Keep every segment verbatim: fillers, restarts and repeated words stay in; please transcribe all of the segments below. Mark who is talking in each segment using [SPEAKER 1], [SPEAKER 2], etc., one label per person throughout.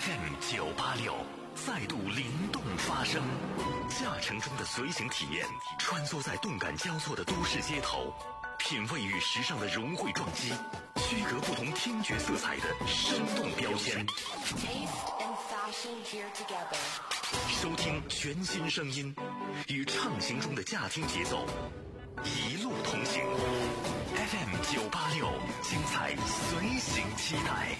[SPEAKER 1] F M 九八六再度灵动发声，驾乘中的随行体验，穿梭在动感交错的都市街头，品味与时尚的融汇撞击，区隔不同听觉色彩的生动标签。收听全新声音，与畅行中的驾听节奏，一路同行。F M 九八六，精彩随行期待。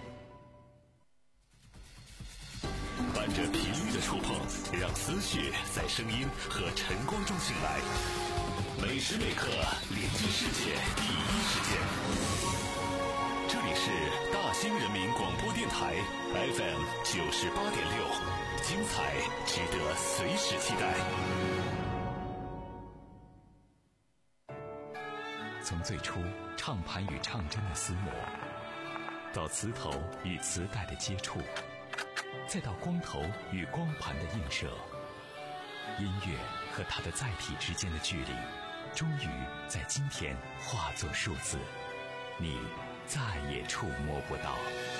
[SPEAKER 1] 伴着频率的触碰，让思绪在声音和晨光中醒来。每时每刻连接世界第一时间。这里是大兴人民广播电台 F M 九十八点六，精彩值得随时期待。从最初唱盘与唱针的厮磨，到磁头与磁带的接触，再到光头与光盘的映射，音乐和它的载体之间的距离，终于在今天化作数字，你再也触摸不到。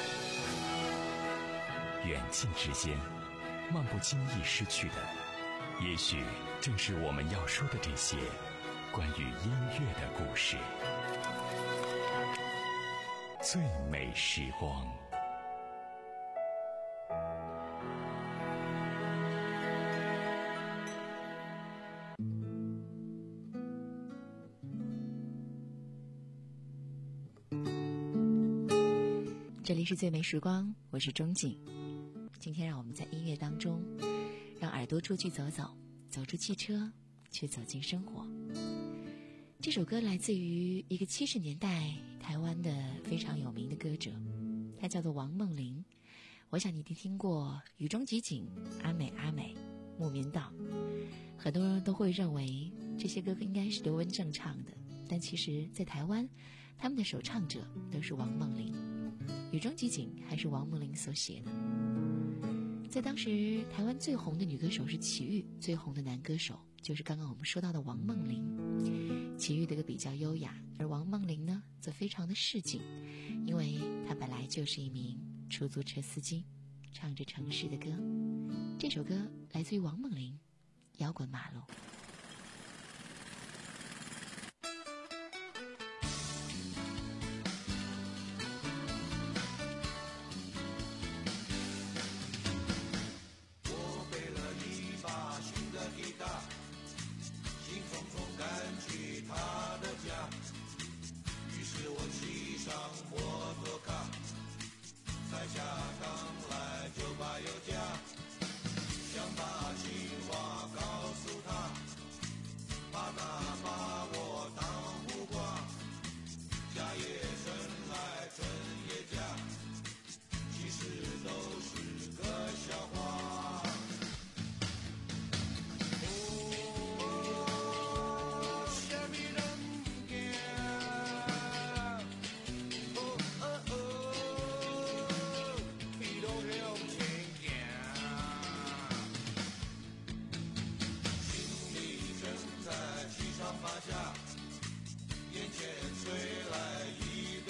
[SPEAKER 1] 远近之间，漫不经意失去的，也许正是我们要说的这些关于音乐的故事。最美时光。
[SPEAKER 2] 这里是最美时光，我是钟景。今天让我们在音乐当中，让耳朵出去走走，走出汽车，去走进生活。这首歌来自于一个七十年代台湾的非常有名的歌者，他叫做王梦麟。我想你一定听过《雨中即景》、阿美阿美、木棉道，很多人都会认为这些歌应该是刘文正唱的，但其实在台湾他们的首唱者都是王梦麟。雨中即景还是王梦麟所写的。在当时台湾最红的女歌手是齐豫，最红的男歌手就是刚刚我们说到的王梦麟。齐豫的歌比较优雅，而王梦麟呢则非常的市井，因为他本来就是一名出租车司机，唱着城市的歌。这首歌来自于王梦麟，摇滚马路。
[SPEAKER 3] 他的家，于是我骑上摩托卡，才下岗来酒吧有家，想把情话告诉他，怕他把我当胡瓜，假夜深来春夜家，其实都是个笑话。眼前吹来一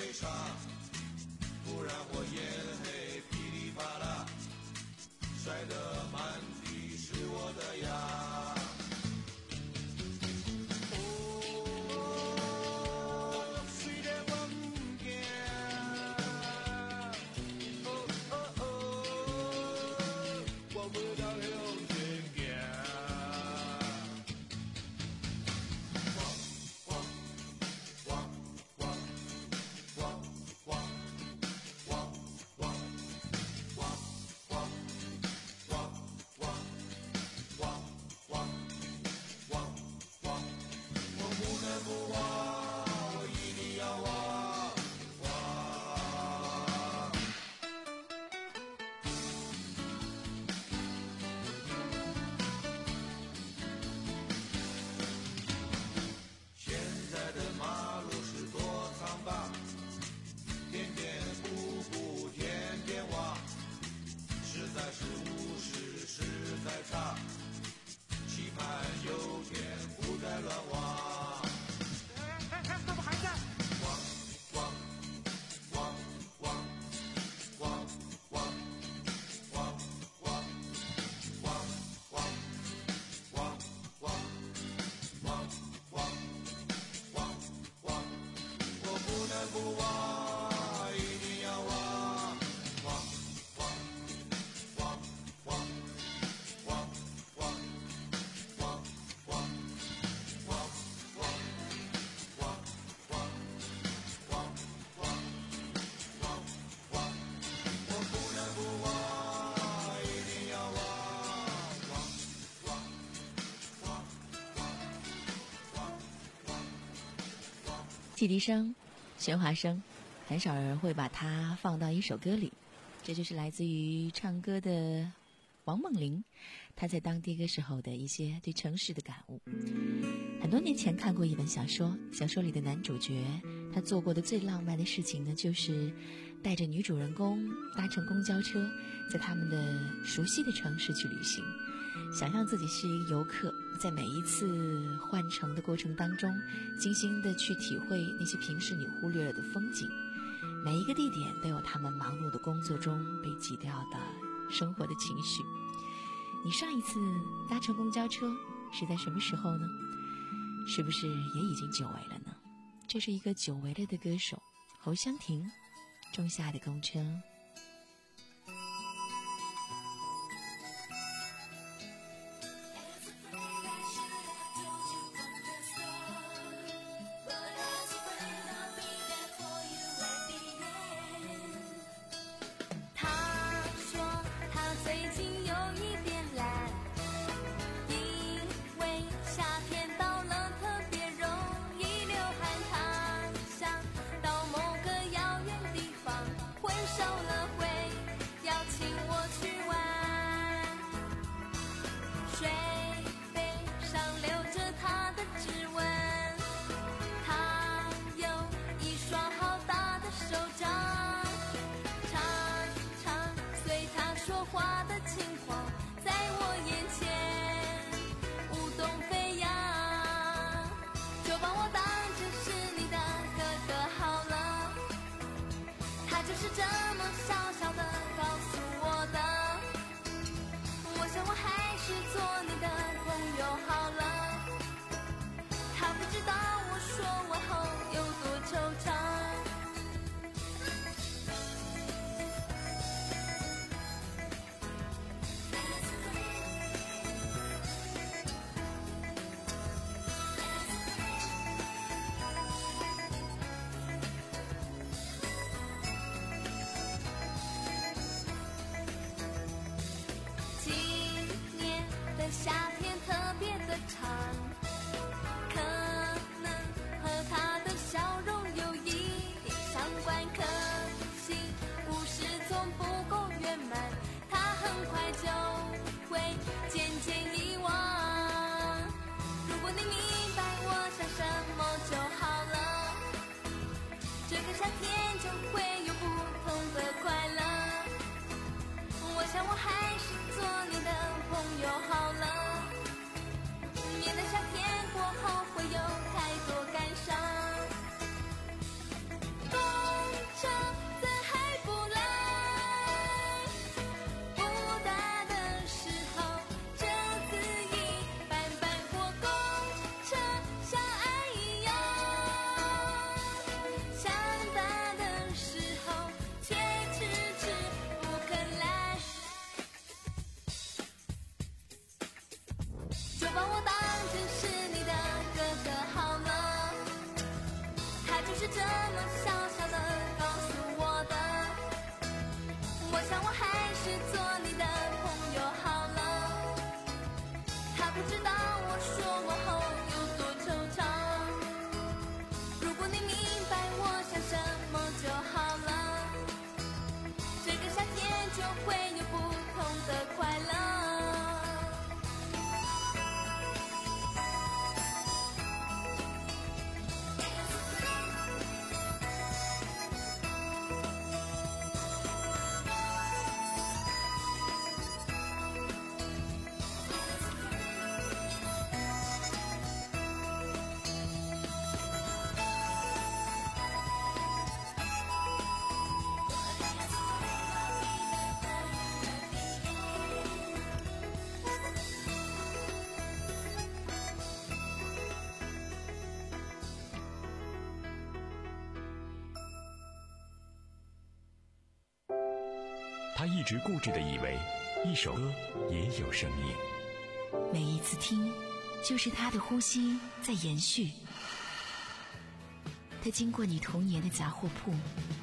[SPEAKER 2] 汽笛声、喧哗声，很少人会把它放到一首歌里。这就是来自于唱歌的王梦玲，她在当爹歌时候的一些对城市的感悟。很多年前看过一本小说，小说里的男主角他做过的最浪漫的事情呢，就是带着女主人公搭乘公交车，在他们的熟悉的城市去旅行，想象自己是一个游客，在每一次换乘的过程当中，精心的去体会那些平时你忽略了的风景。每一个地点都有他们忙碌的工作中被挤掉的生活的情绪。你上一次搭乘公交车是在什么时候呢？是不是也已经久违了呢？这是一个久违了的歌手侯湘婷，仲夏的公车。
[SPEAKER 1] 他一直固执地以为一首歌也有生命，
[SPEAKER 2] 每一次听就是他的呼吸在延续。他经过你童年的杂货铺，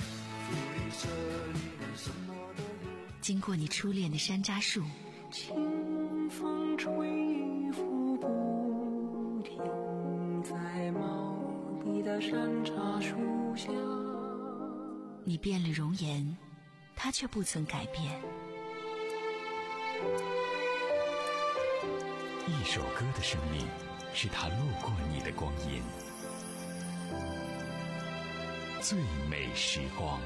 [SPEAKER 2] 经过你初恋的山楂树，
[SPEAKER 4] 清风吹拂不停，在茂密的山茶
[SPEAKER 2] 你变了容颜，他却不曾改变。
[SPEAKER 1] 一首歌的生命，是它路过你的光阴。最美时光。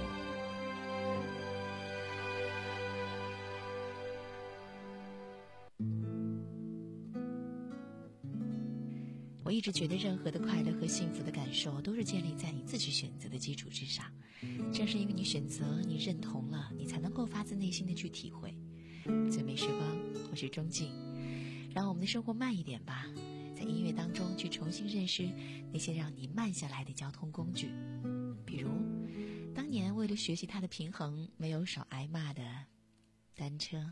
[SPEAKER 2] 我一直觉得任何的快乐和幸福的感受都是建立在你自己选择的基础之上，正是因为你选择，你认同了，你才能够发自内心的去体会。最美时光，我是钟静，让我们的生活慢一点吧，在音乐当中去重新认识那些让你慢下来的交通工具，比如当年为了学习它的平衡没有少挨骂的单车。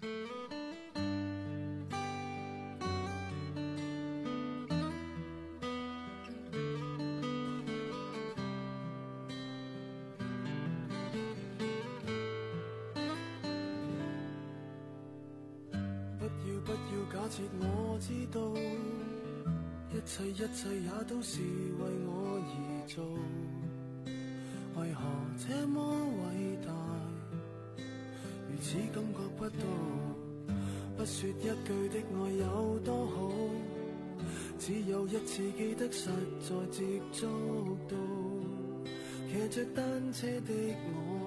[SPEAKER 4] 假設我知道一切一切也都是為我而做，為何這麼偉大，如此感覺不到，不說一句的愛有多好，只有一次記得實在接觸到，騎着單車的我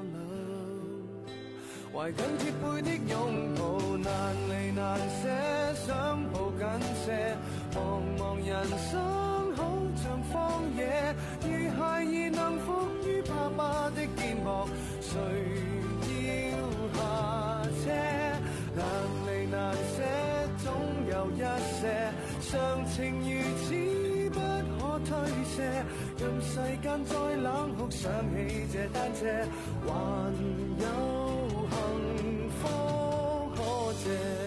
[SPEAKER 4] 懷緊貼背的擁抱，難離難捨，想抱緊些。茫茫人生好像荒野，如孩兒能伏於爸爸的肩膊，誰要下車？難離難捨，總有一些常情如此不可推卸。任世間再冷酷，想起這單車，還有幸福可借。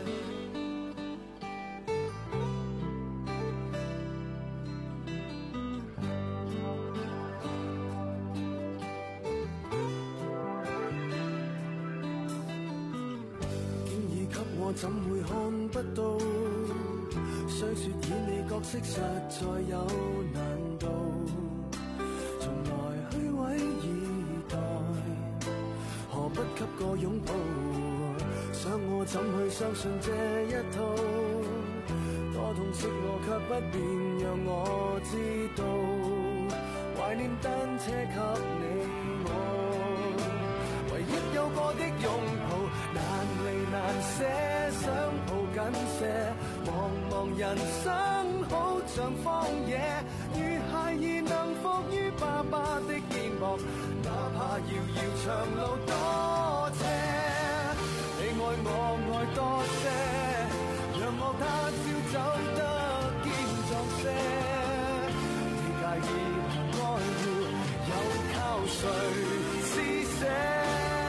[SPEAKER 4] 經已給我，怎會看不到？雖說演你角色實在有難度，從來虛偽以待，何不給個擁抱？想我怎去相信這一套？多痛惜我卻不便讓我知道，懷念單車給你我，唯一有過的擁抱，難離難捨，想抱緊些。茫茫人生好像荒野，如孩兒能伏於爸爸的肩膊，哪怕遙遙長路多斜，你愛我愛多些，讓我他朝走得堅壯些。你介意愛護，又靠誰施捨？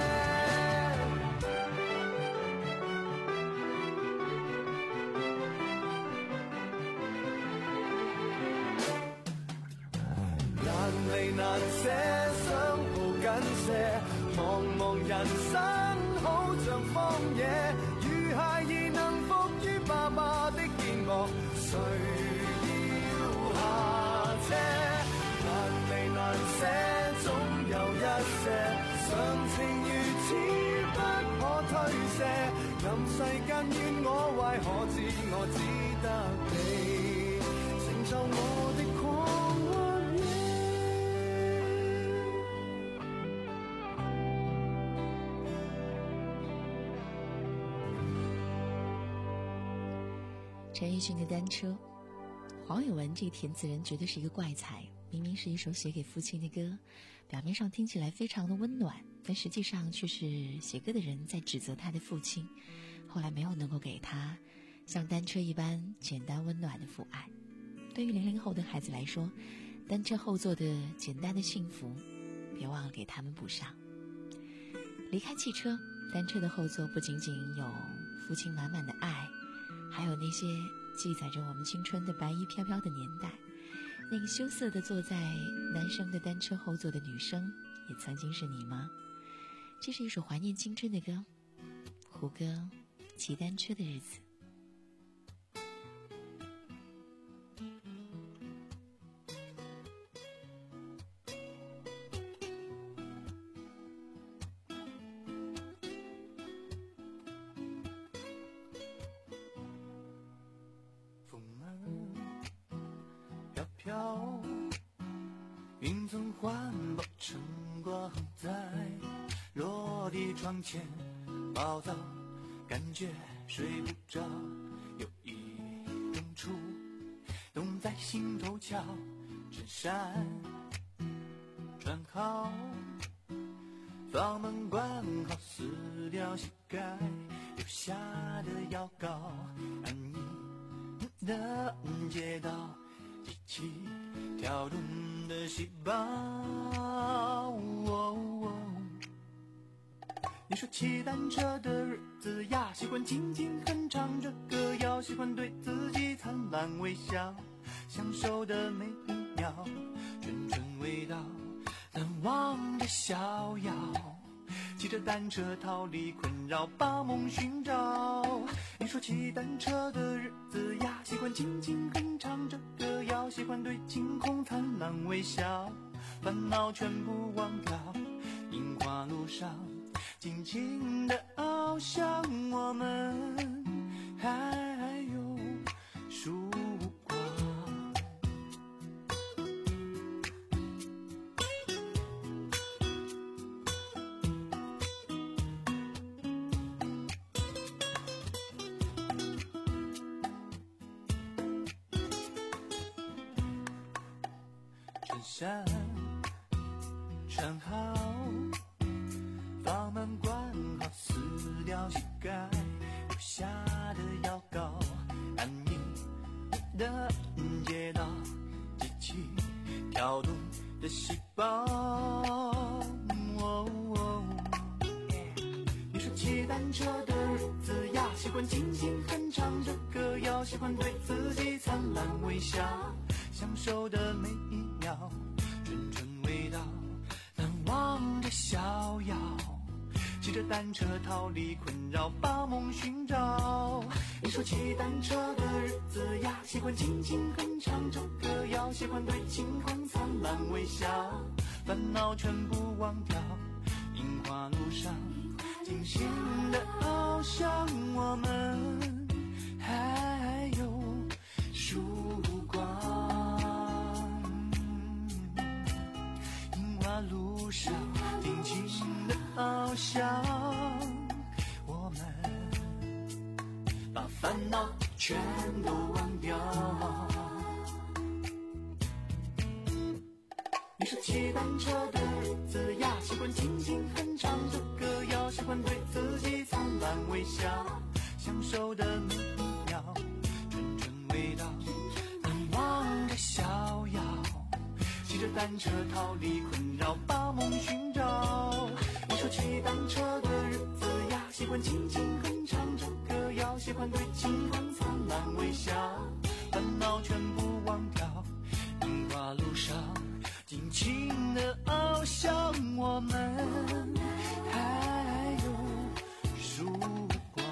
[SPEAKER 4] 難離難捨，想抱緊些。茫茫人生好像荒野，如孩兒能伏於爸爸的肩膊，誰要下車？難離難捨，總有一些常情如此不可推卸。任世間怨我壞，可知我只得你成就我的狂歡夜。
[SPEAKER 2] 陈奕迅的单车，黄伟文这填词人绝对是一个怪才，明明是一首写给父亲的歌，表面上听起来非常的温暖，但实际上却是写歌的人在指责他的父亲后来没有能够给他像单车一般简单温暖的父爱。对于零零后的孩子来说，单车后座的简单的幸福别忘了给他们补上。离开汽车，单车的后座不仅仅有父亲满满的爱，还有那些记载着我们青春的白衣飘飘的年代。那个羞涩地坐在男生的单车后座的女生，也曾经是你吗？这是一首怀念青春的歌，胡歌骑单车的日子。
[SPEAKER 4] 飘，云层环抱晨光在落地窗前暴躁，感觉睡不着，有一种触动在心头敲，衬衫穿好，房门关好，撕掉膝盖留下的药膏，安逸的街道，机器跳动的细胞、哦哦、你说骑单车的日子呀，喜欢轻轻哼唱着歌谣，喜欢对自己灿烂微笑，享受的每一秒，纯纯味道，难忘的逍遥，骑着单车逃离困扰，把梦寻找。你说骑单车的日子呀，喜欢轻轻哼唱着歌谣，喜欢对晴空灿烂微笑，烦恼全部忘掉，樱花路上尽情的翱翔，我们还有曙光。衬衫穿好，房门关好，撕掉膝盖留下的药膏，安逸的街道，机器跳动的细胞、哦哦、你说骑单车的日子呀，喜欢轻轻哼唱着歌谣，喜欢对自己灿烂微笑，享受的每一秒，纯纯味道，难忘的逍遥，骑着单车逃离困扰，把梦寻找。你说骑单车的日子呀，喜欢轻轻哼唱着歌谣，喜欢对晴空灿烂微笑，烦恼全部忘掉，樱花路上尽情的翱翔，我们还有曙光。樱花路上尽情的翱翔，我们把烦恼全都忘掉。你说骑单车的日子呀，喜欢轻轻哼唱着歌谣，喜欢对自己灿烂微笑，享受的每一秒，纯纯味道，难忘的逍遥，骑着单车逃离困扰，把梦寻找。你说骑单车的日子呀，喜欢轻轻哼唱着歌谣，喜欢对晴空灿烂微笑，烦恼全部忘掉，樱花路上尽情的翱翔，我们还有曙光。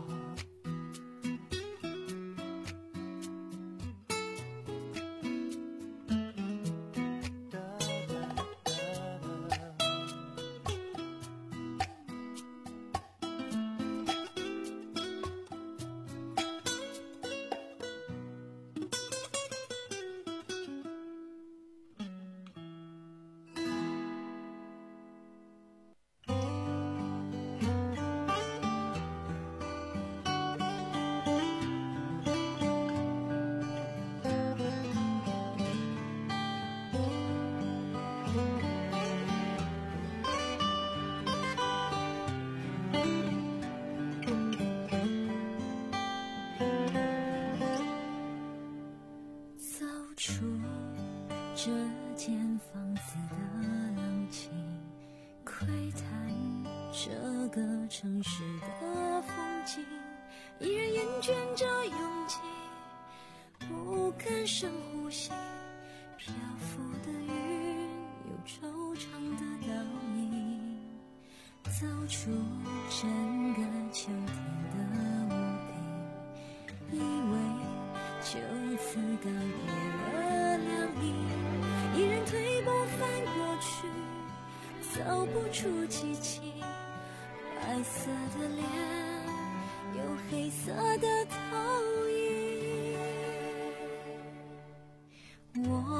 [SPEAKER 5] 这间房子的冷清，窥探这个城市的风景，依然厌倦着拥挤，不敢深呼吸，漂浮的云有惆怅的倒影，走出整个秋天的屋顶，以为就此告别了凉意，依然推不翻过去，走不出激情，白色的脸有黑色的投影，我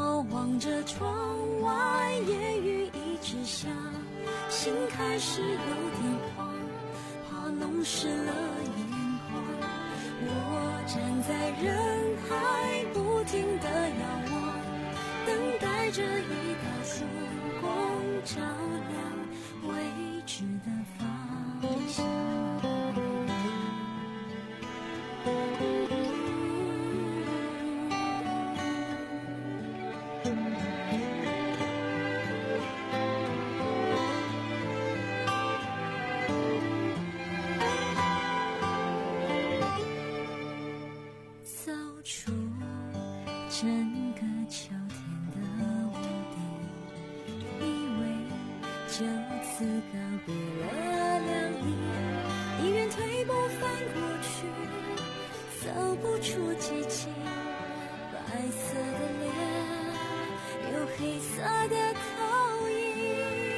[SPEAKER 5] 开始有点慌，怕弄湿了眼眶。我站在人海不停地遥望，等待着一道曙光照亮未知的方向。走出整个秋天的屋顶，以为就此告别了凉意，依然退步翻过去，走不出激情。白色的脸，有黑色的投影。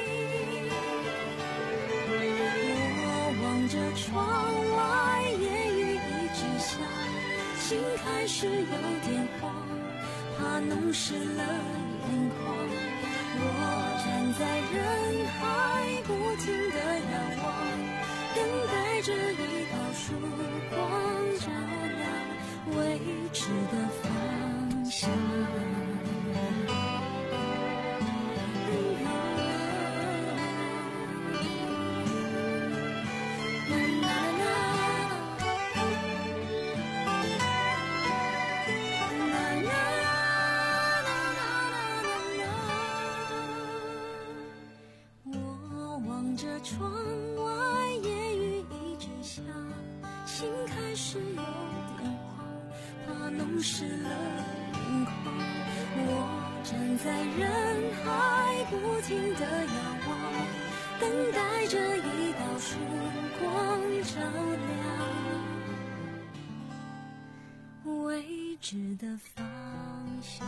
[SPEAKER 5] 我望着窗外，夜雨一直下，心开始有点慌，怕弄湿了眼眶。我站在人海不停地遥望，等待着一道曙光照亮未知的方向。窗外夜雨一直下，心开始有点慌，怕弄湿了眼眶。我站在人海不停地遥望，等待着一道曙光照亮未知的方向。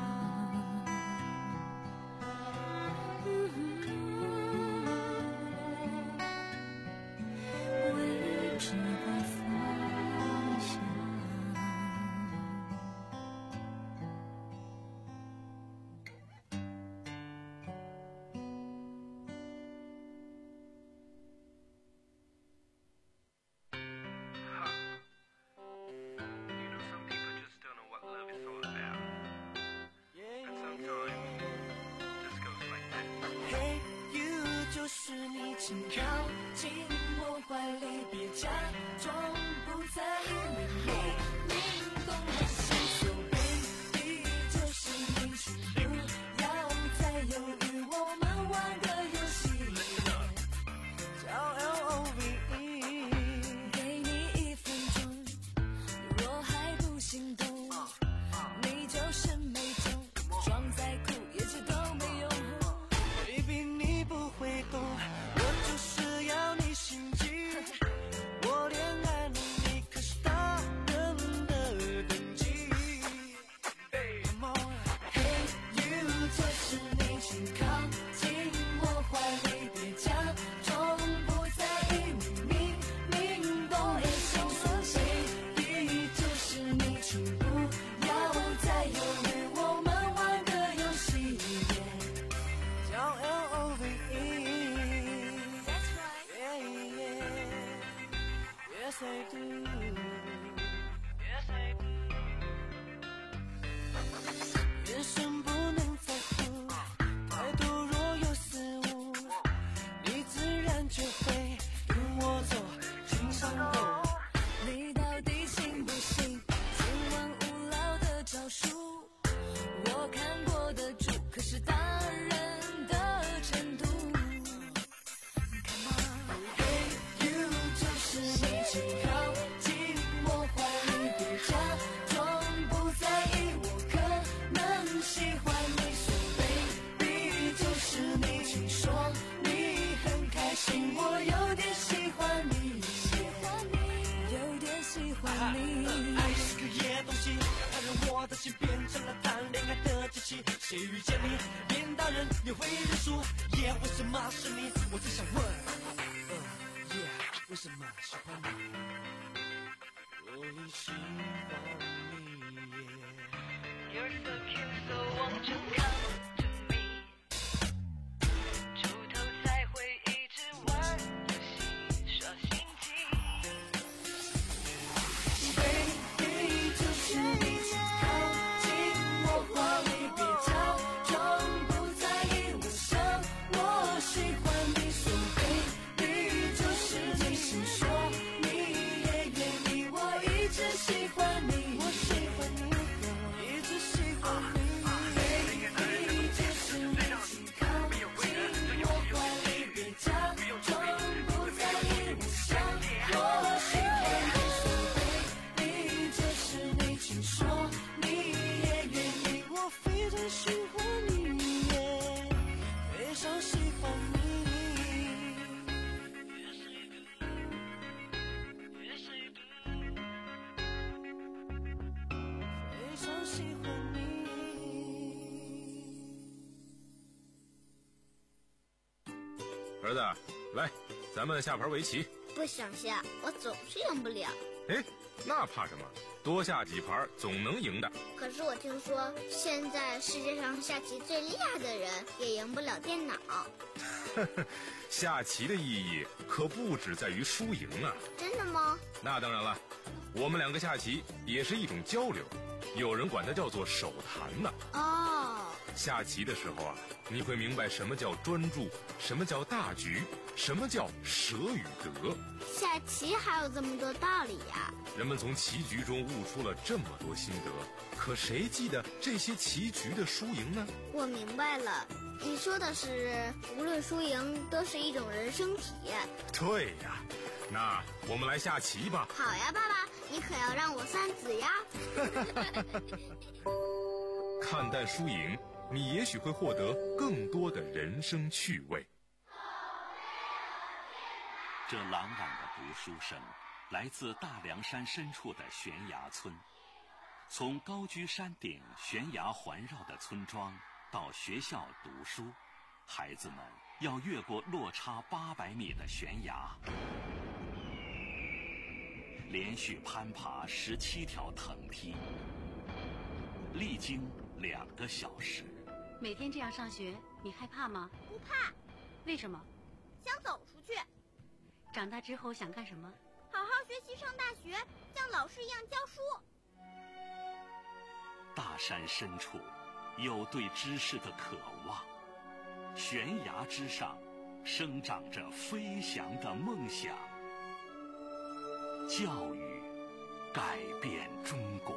[SPEAKER 4] 请靠近我怀里，别假装不在意，明明懂我心所，baby 就是你，请不要再犹豫，我们玩个游戏，叫 L O V E， 给你一分钟，若还不心动，你就是没中，装再酷也知都没用 ，baby 你不会懂。就是要你心急，我恋爱能力可是大人的等级。Come on， Hey you， 就是你，请靠近我怀里，别假装不在意，你明明懂也心所，baby 就是你，请不要再犹豫，我们玩个游戏，叫 L O V E。Yes I do, yes I do。 眼神不能在乎，态度若有失误，你自然就会跟我走进山沟。你到底信不信千万无聊的招数？我看过的主可是大人的程度。Come on， Hey you， 就是你，请靠近我怀里，别假装不在意，我可能喜欢你，说 baby 就是你，请说你很开心，我有点喜欢你，有点喜欢你。爱是个野东西，它让我的心变成了谈恋爱的机器，谁遇见你变大人也会认输，耶、yeah, 为什么是你？我只想问，呃、uh, yeah, 为什么喜欢你？我也喜欢你。You're so cute, so won't you come to me？ 出头才会一直我喜欢你。
[SPEAKER 6] 儿子，来，咱们下盘围棋。
[SPEAKER 7] 不想下，我总是赢不了。
[SPEAKER 6] 哎，那怕什么？多下几盘总能赢的。
[SPEAKER 7] 可是我听说，现在世界上下棋最厉害的人也赢不了电脑。
[SPEAKER 6] 下棋的意义可不只在于输赢啊！
[SPEAKER 7] 真的吗？
[SPEAKER 6] 那当然了，我们两个下棋也是一种交流，有人管它叫做手谈呢。
[SPEAKER 7] 哦，
[SPEAKER 6] 下棋的时候啊，你会明白什么叫专注，什么叫大局，什么叫舍与得。
[SPEAKER 7] 下棋还有这么多道理呀！
[SPEAKER 6] 人们从棋局中悟出了这么多心得，可谁记得这些棋局的输赢呢？
[SPEAKER 7] 我明白了，你说的是无论输赢都是一种人生体验。
[SPEAKER 6] 对呀，那我们来下棋吧。
[SPEAKER 7] 好呀，爸爸，你可要让我三子呀。
[SPEAKER 6] 看淡输赢，你也许会获得更多的人生趣味。
[SPEAKER 1] 这朗朗的读书声来自大凉山深处的悬崖村。从高居山顶悬崖环绕的村庄到学校读书，孩子们要越过落差八百米的悬崖，连续攀爬十七条藤梯，历经两个小时。
[SPEAKER 8] 每天这样上学，你害怕吗？
[SPEAKER 7] 不怕。
[SPEAKER 8] 为什么？
[SPEAKER 7] 想走出去。
[SPEAKER 8] 长大之后想干什么？
[SPEAKER 7] 好好学习，上大学，像老师一样教书。
[SPEAKER 1] 大山深处有对知识的渴望，悬崖之上生长着飞翔的梦想。教育改变中国。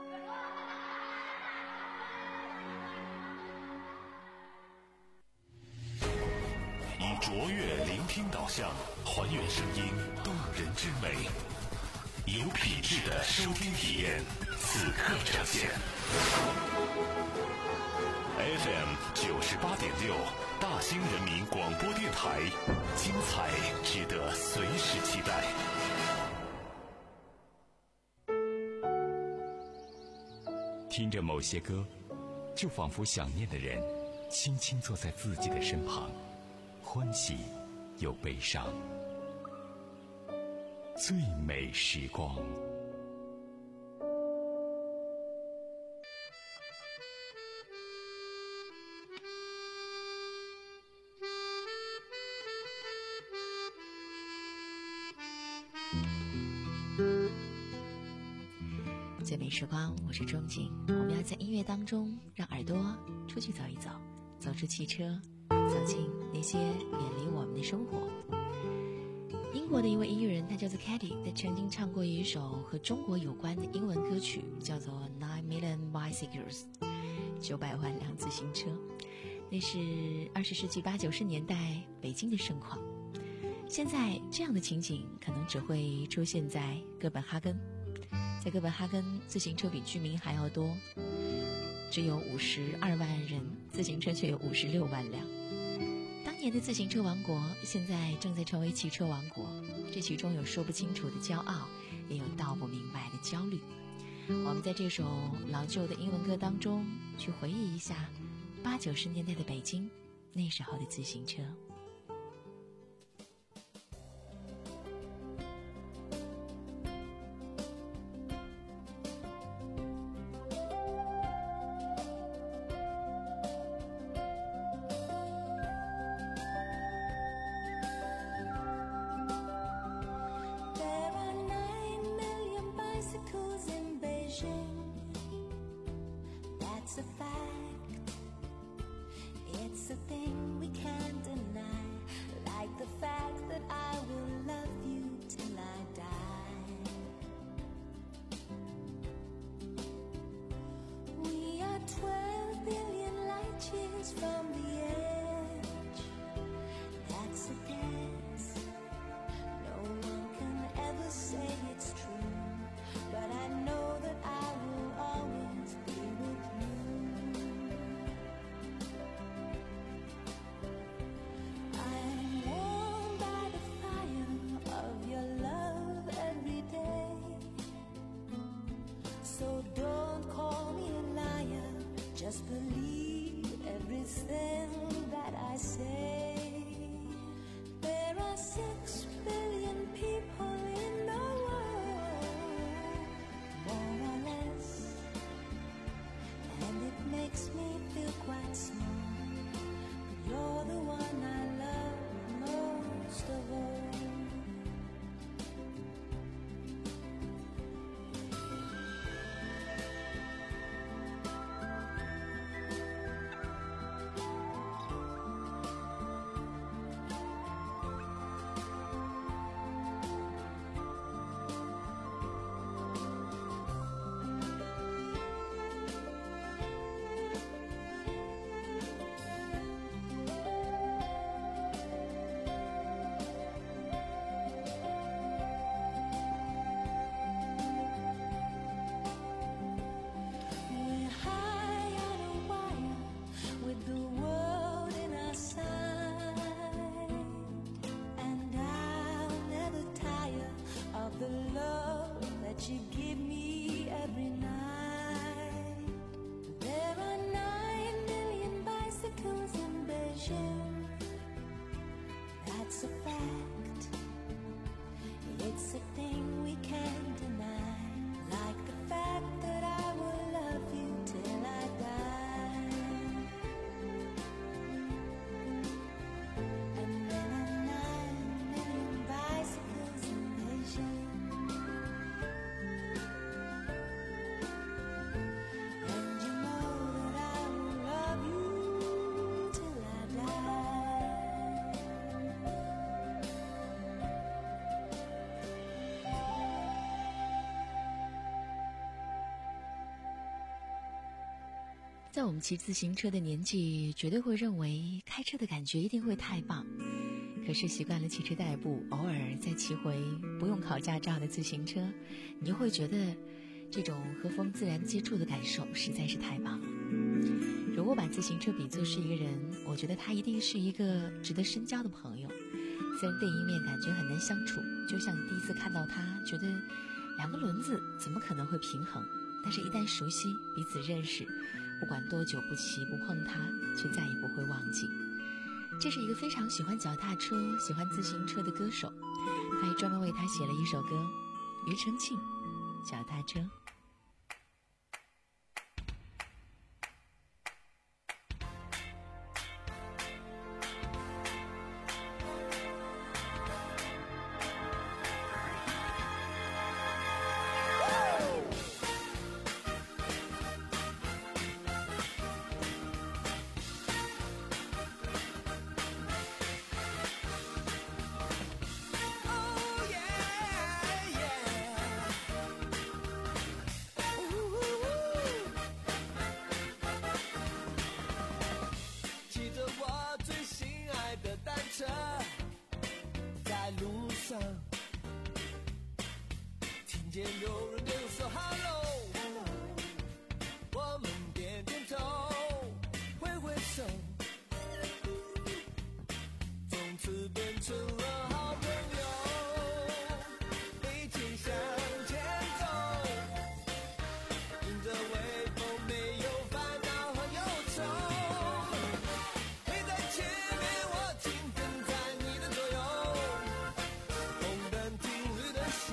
[SPEAKER 1] 以卓越聆听导向，还原声音动人之美，有品质的收听体验，此刻呈现。F M 九十八点六，大兴人民广播电台，精彩值得随时期待。听着某些歌，就仿佛想念的人轻轻坐在自己的身旁，欢喜又悲伤。最美时光。
[SPEAKER 2] 最美时光，我是钟景。我们要在音乐当中让耳朵出去走一走，走出汽车，走进那些远离我们的生活。英国的一位音乐人，他叫做 Katy， 他曾经唱过一首和中国有关的英文歌曲，叫做 Nine Million Bicycles， 九百万辆自行车。那是二十世纪八九十年代北京的盛况。现在这样的情景可能只会出现在哥本哈根。在哥本哈根，自行车比居民还要多，只有五十二万人，自行车却有五十六万辆。当年的自行车王国，现在正在成为汽车王国，这其中有说不清楚的骄傲，也有道不明白的焦虑。我们在这首老旧的英文歌当中，去回忆一下八九十年代的北京，那时候的自行车。
[SPEAKER 5] It's a thing we can't deny, like the fact that I will love you till I die. And then at nine million bicycles in vision, and you know that I will love you till I die.
[SPEAKER 2] 在我们骑自行车的年纪，绝对会认为开车的感觉一定会太棒。可是习惯了汽车代步，偶尔再骑回不用考驾照的自行车，你就会觉得这种和风自然接触的感受实在是太棒了。如果把自行车比作是一个人，我觉得他一定是一个值得深交的朋友。虽然另一面感觉很难相处，就像第一次看到他，觉得两个轮子怎么可能会平衡？但是一旦熟悉，彼此认识，不管多久不骑不碰它，却再也不会忘记。这是一个非常喜欢脚踏车、喜欢自行车的歌手，他还专门为他写了一首歌，庾澄庆，脚踏车。
[SPEAKER 4] 听见有人对我说 hello， 我们点点头，挥挥手，从此变成了好朋友，一起向前走，迎着微风，没有烦恼和忧愁。你在前面，我紧跟在你的左右，红灯停绿的心。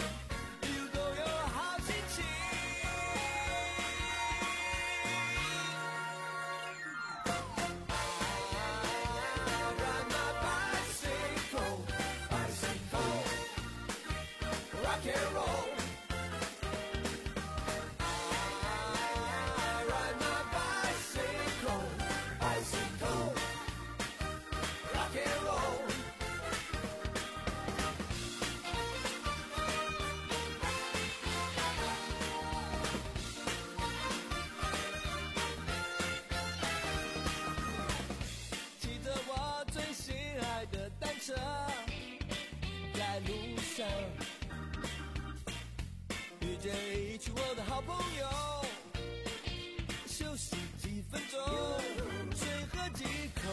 [SPEAKER 4] 在路上遇见一群我的好朋友，休息几分钟，水喝几口，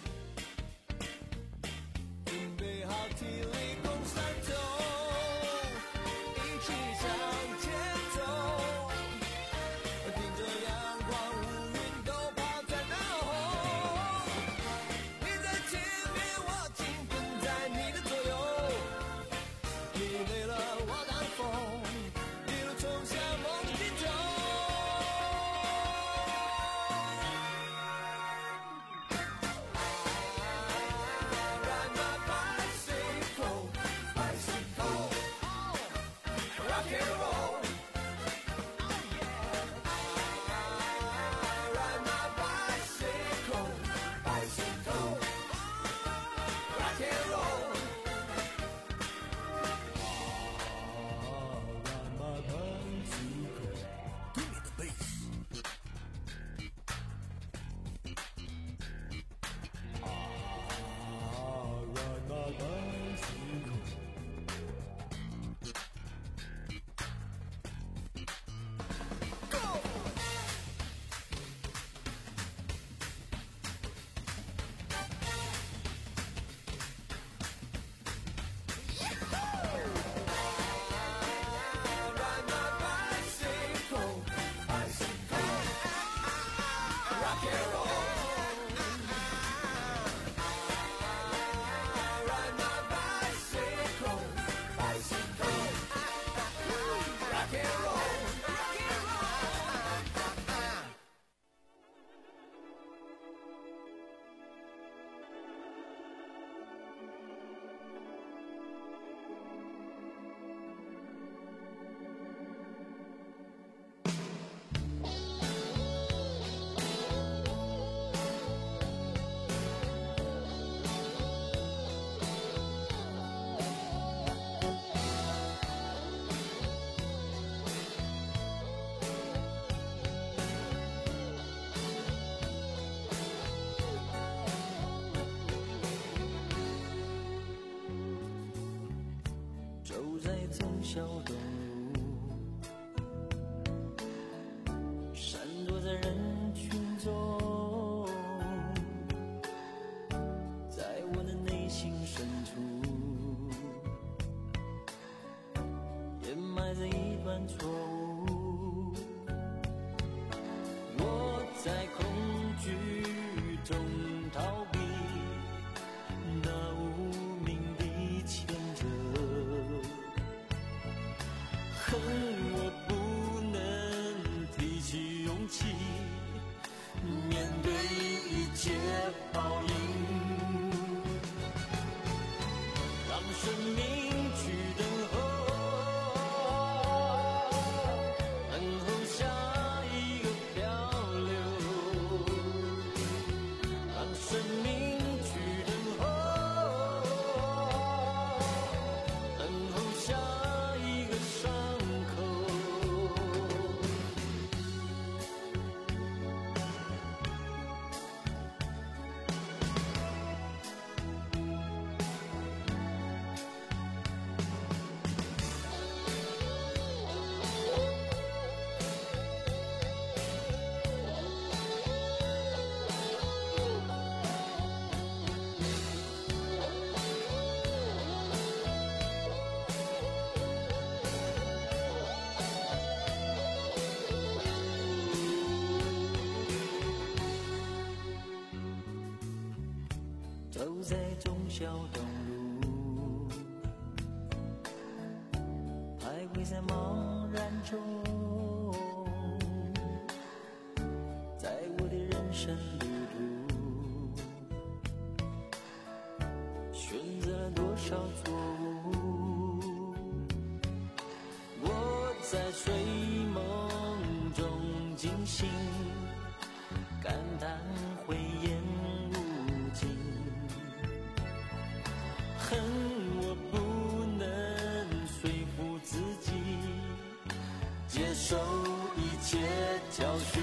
[SPEAKER 4] 准备好体力攻山头，一起向前走，听着阳光乌云都抛在脑后。你在前面，我紧跟在你的左右，你累了我挡风，一路冲向梦的尽头。Ride my bicycle, bicycle. 走在忠孝东路，闪躲在人群中，在我的内心深处掩埋着一段错误。我在恐惧中逃避那无名的牵扯，恨我不能提起勇气面对一切报应，让生命去等候，等候下一个漂流，让生命去等候，等候下一个伤口。走在忠孝东路，徘徊在茫然中，在我的人生旅途，选择了多少错误。我在睡梦中惊醒，感叹慧眼无尽，恨我不能说服自己接受一切教训，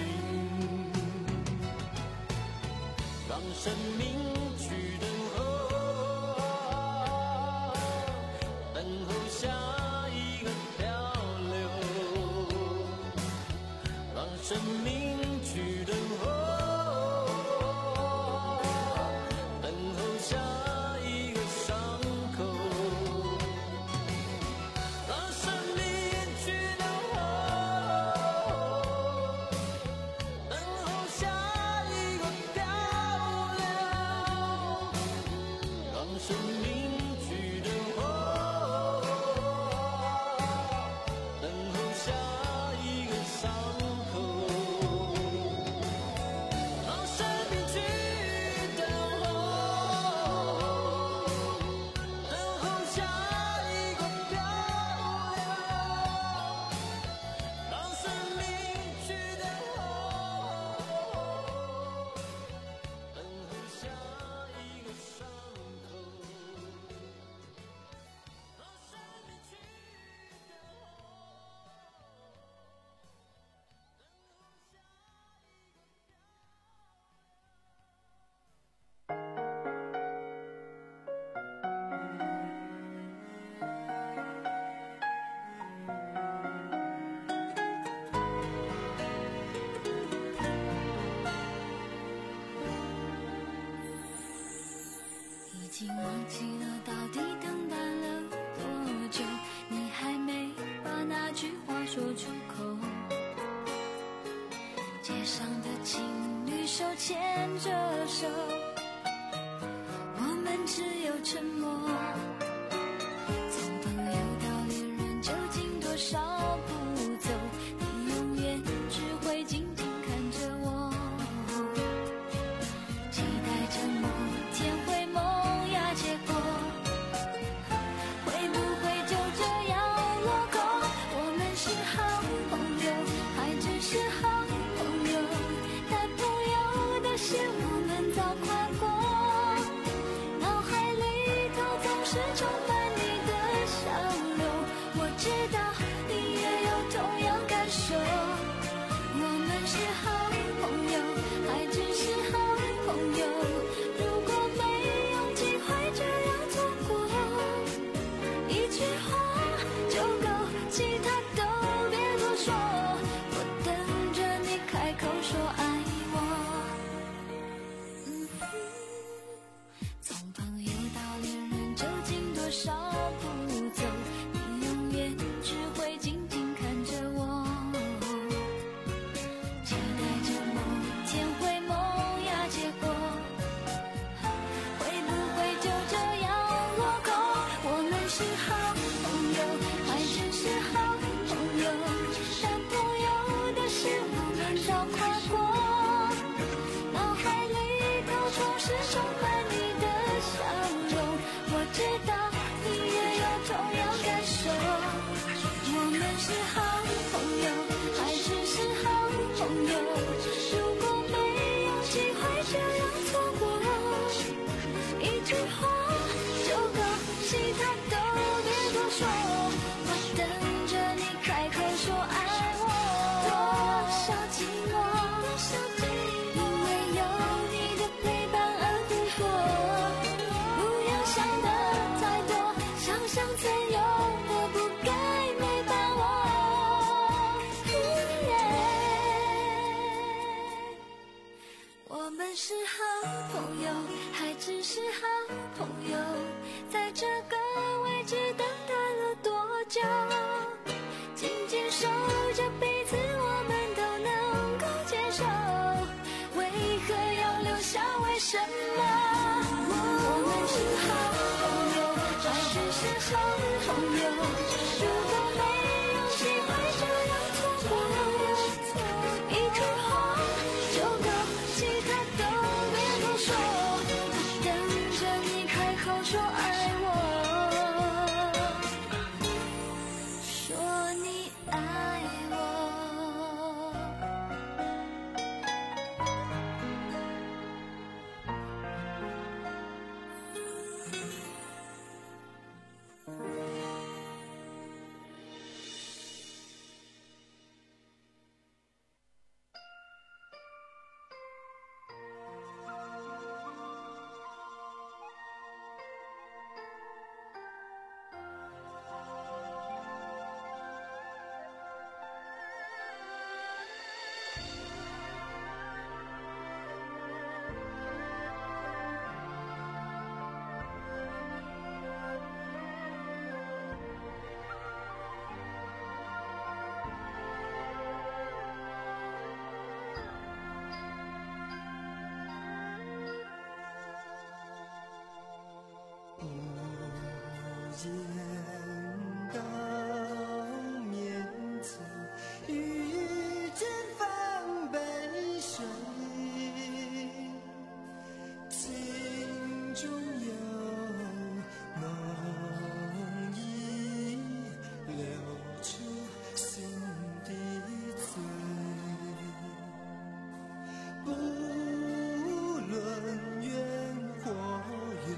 [SPEAKER 4] 让生命去等候，等候下一个漂流，让生命去等候，等候下一个伤口，让生命去等候，等候下一个漂流，让生命去等候，等候下一个伤口，让生命去等候，等候下一个漂流，让生命去等候，等候下一个伤口，让生命去等
[SPEAKER 5] 已经忘记了到底等待了多久，你还没把那句话说出口。街上的情侣手牵着手，我们只有沉默。从朋友到恋人，究竟多少步走？你永远只会静静看着我，期待着某天会萌芽结果，会不会就这样落空？我们是好朋友，还只是好朋友，但朋友的事我们早快
[SPEAKER 4] 见到面前，遇见翻杯水，情中有浓意流出心底醉，不论缘或缘，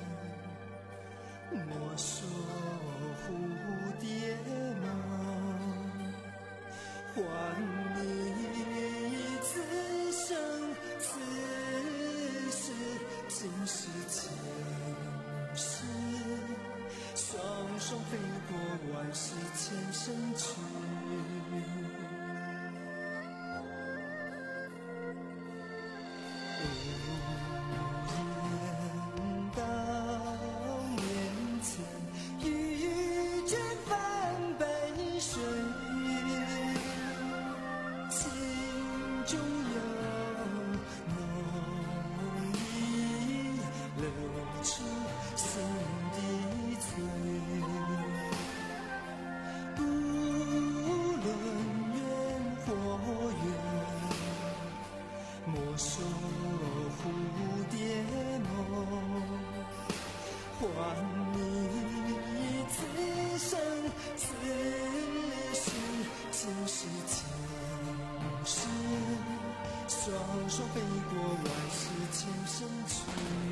[SPEAKER 4] 莫说蝴蝶梦，还你此生此世今世前世，双双飞过万世千生去。双双飞过万世千生去。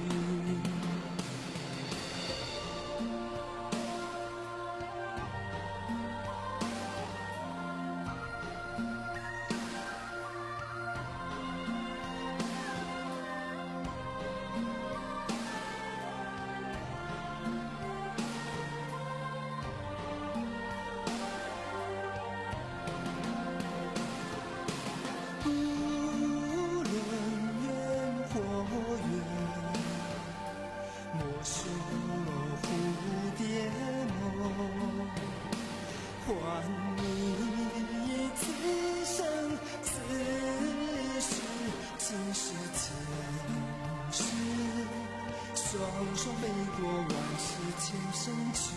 [SPEAKER 4] 双双飞过万世千生去。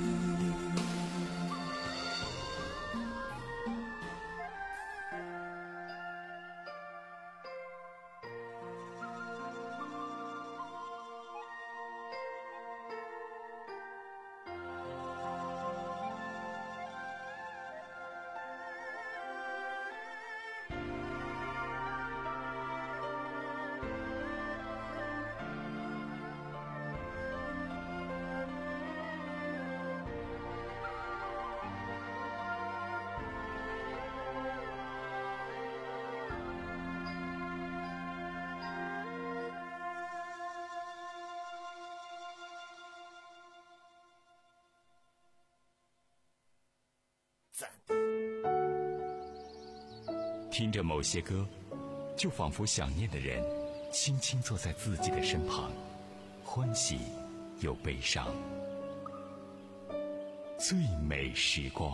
[SPEAKER 1] 听着某些歌，就仿佛想念的人轻轻坐在自己的身旁，欢喜又悲伤。最美时光。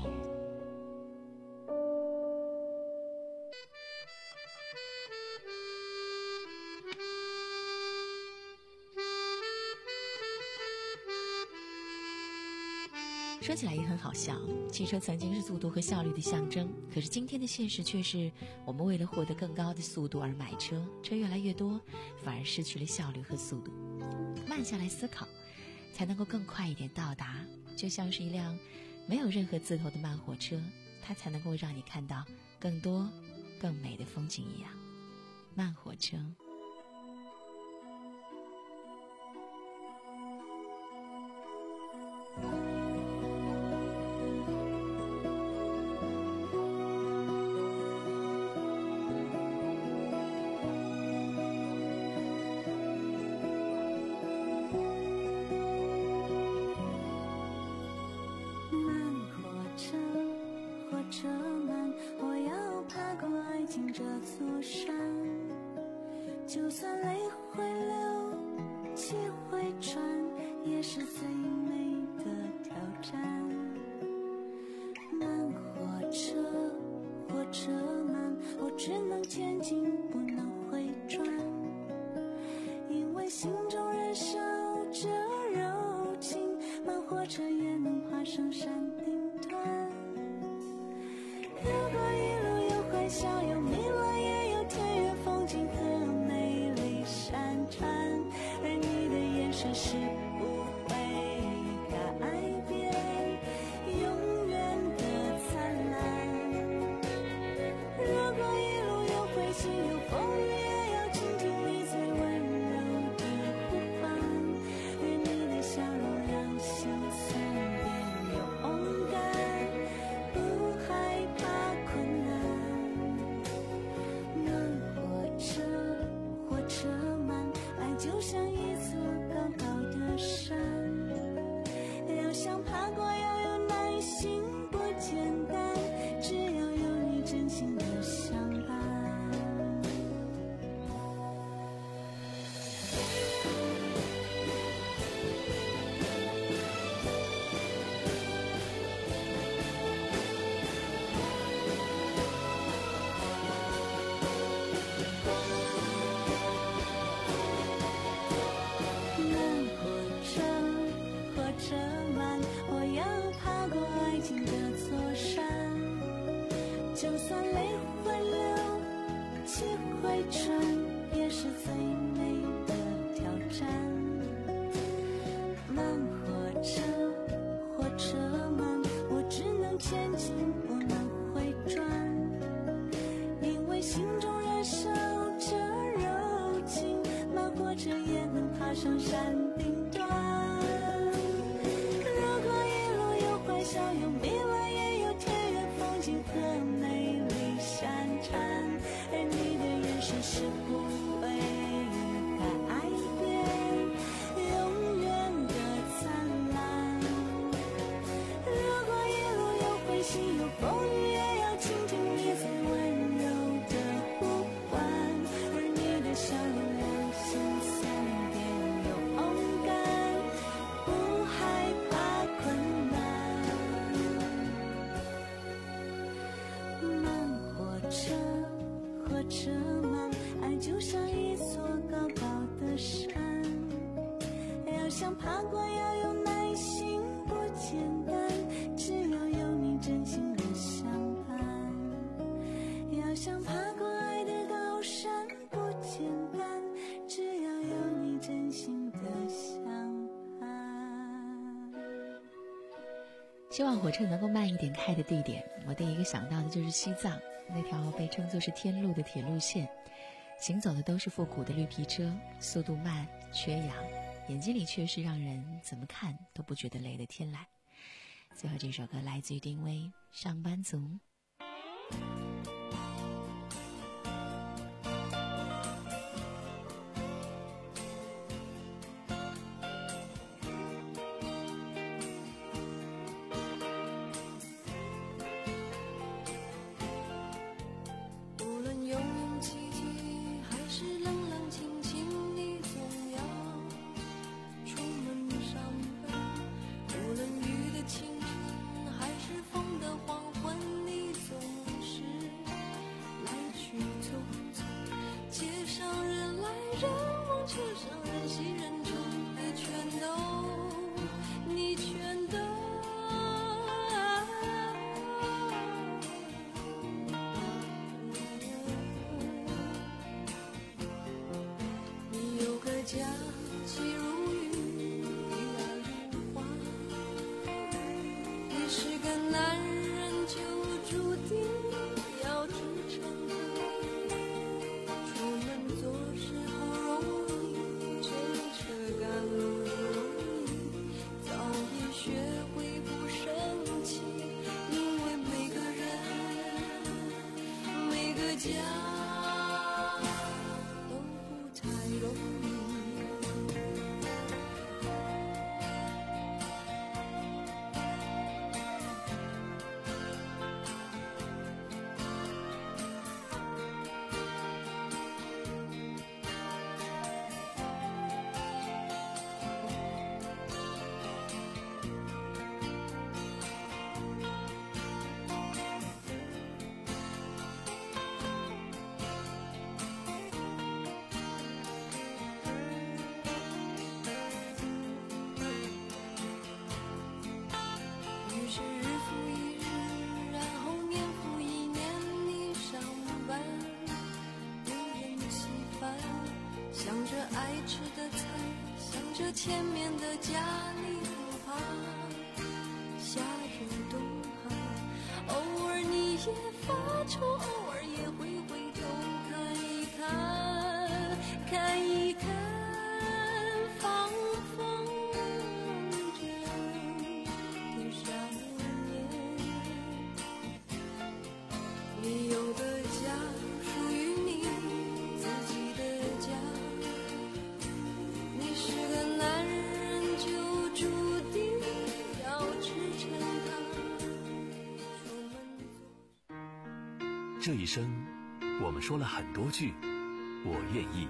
[SPEAKER 2] 说起来也很好笑，汽车曾经是速度和效率的象征，可是今天的现实却是我们为了获得更高的速度而买车，车越来越多，反而失去了效率和速度。慢下来思考，才能够更快一点到达，就像是一辆没有任何字头的慢火车，它才能够让你看到更多更美的风景一样。慢火车。
[SPEAKER 5] 就算泪会流，气会喘，也是最美的挑战。慢火车，火车慢，我只能前进，不能回转，因为心中燃烧着柔情。慢火车就算泪会流，气会喘，也是最美的挑战。慢火车，火车慢，我只能前进，不能回转，因为心中燃烧着柔情，慢火车也能爬上山顶端。如果一路有欢笑，有迷惘，也有田园风景和美丽山川，而你的眼神是不会改变，永远的灿烂。如果一路有欢喜，有风雨，也要倾听你最温柔的呼唤，而你的笑容让心酸变有勇敢，不害怕困难。慢火车，火车慢，爱就像一座高高的山，要想爬过要有耐心，不简单，只要有你真心的相伴。要想爬过爱的高山，不简单，只要有你真心的相伴。
[SPEAKER 2] 希望火车能够慢一点开的地点，我第一个想到的就是西藏那条被称作是天路的铁路线，行走的都是复古的绿皮车，速度慢，缺氧，眼睛里却是让人怎么看都不觉得累的天籁。最后这首歌来自于丁薇，上班族。
[SPEAKER 5] 无论拥有奇迹还是冷冷清清，你总要出门上班。无论雨的清晨还是风的黄昏，你总是来去走走。街上人来人往，车上人稀人稠，你全都，你全都佳期如云，意外如花。你是个男人，就注定要支撑他。出门做事好容易，追车赶路容易，早已学会不生气，因为每个人，每个家都不太容易。是日复一日，然后年复一年，你上班有人稀饭，想着爱吃的菜，想着前面的家，你不怕夏日冬寒，偶尔你也发愁，偶尔也会回头看一看，看一看放风筝的少年。你有个家，属于你自己的家，你是个男人，就注定要支撑他出门。
[SPEAKER 1] 这一生我们说了很多句我愿意。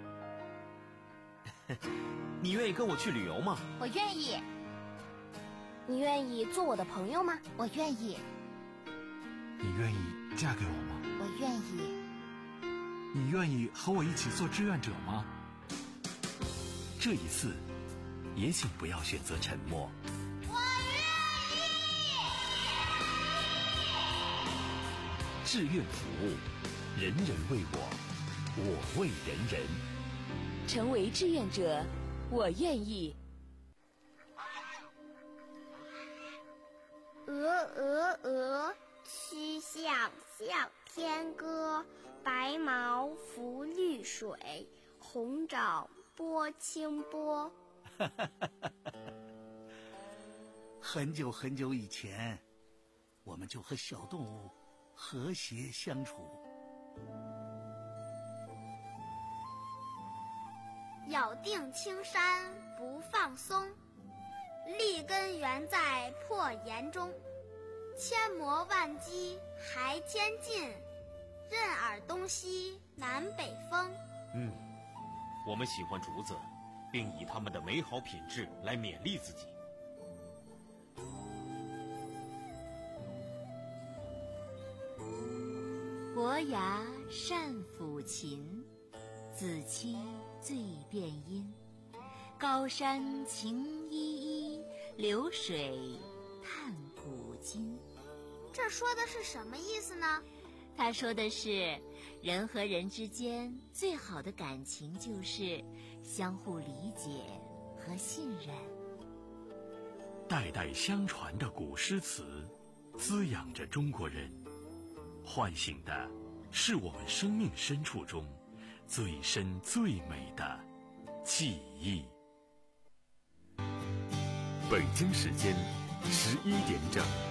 [SPEAKER 9] 你愿意跟我去旅游吗？
[SPEAKER 10] 我愿意。你愿意做我的朋友吗？我愿意。
[SPEAKER 11] 你愿意嫁给我吗？
[SPEAKER 10] 我愿意。
[SPEAKER 11] 你愿意和我一起做志愿者吗？
[SPEAKER 1] 这一次也请不要选择沉默。
[SPEAKER 10] 我愿意。
[SPEAKER 1] 志愿服务，人人为我，我为人人。
[SPEAKER 2] 成为志愿者，我愿意。
[SPEAKER 7] 鹅鹅鹅，曲项向天歌。白毛浮绿水，红掌拨清波。
[SPEAKER 11] 很久很久以前，我们就和小动物和谐相处。
[SPEAKER 7] 咬定青山不放松，立根原在破岩中。千磨万击还千进，任尔东西南北风。
[SPEAKER 9] 嗯，我们喜欢竹子，并以它们的美好品质来勉励自己。
[SPEAKER 5] 伯牙善抚琴，子期最辨音。高山晴依依，流水叹古今。
[SPEAKER 7] 这说的是什么意思呢？
[SPEAKER 5] 他说的是，人和人之间最好的感情就是相互理解和信任。
[SPEAKER 1] 代代相传的古诗词，滋养着中国人，唤醒的是我们生命深处中最深最美的记忆。北京时间十一点整。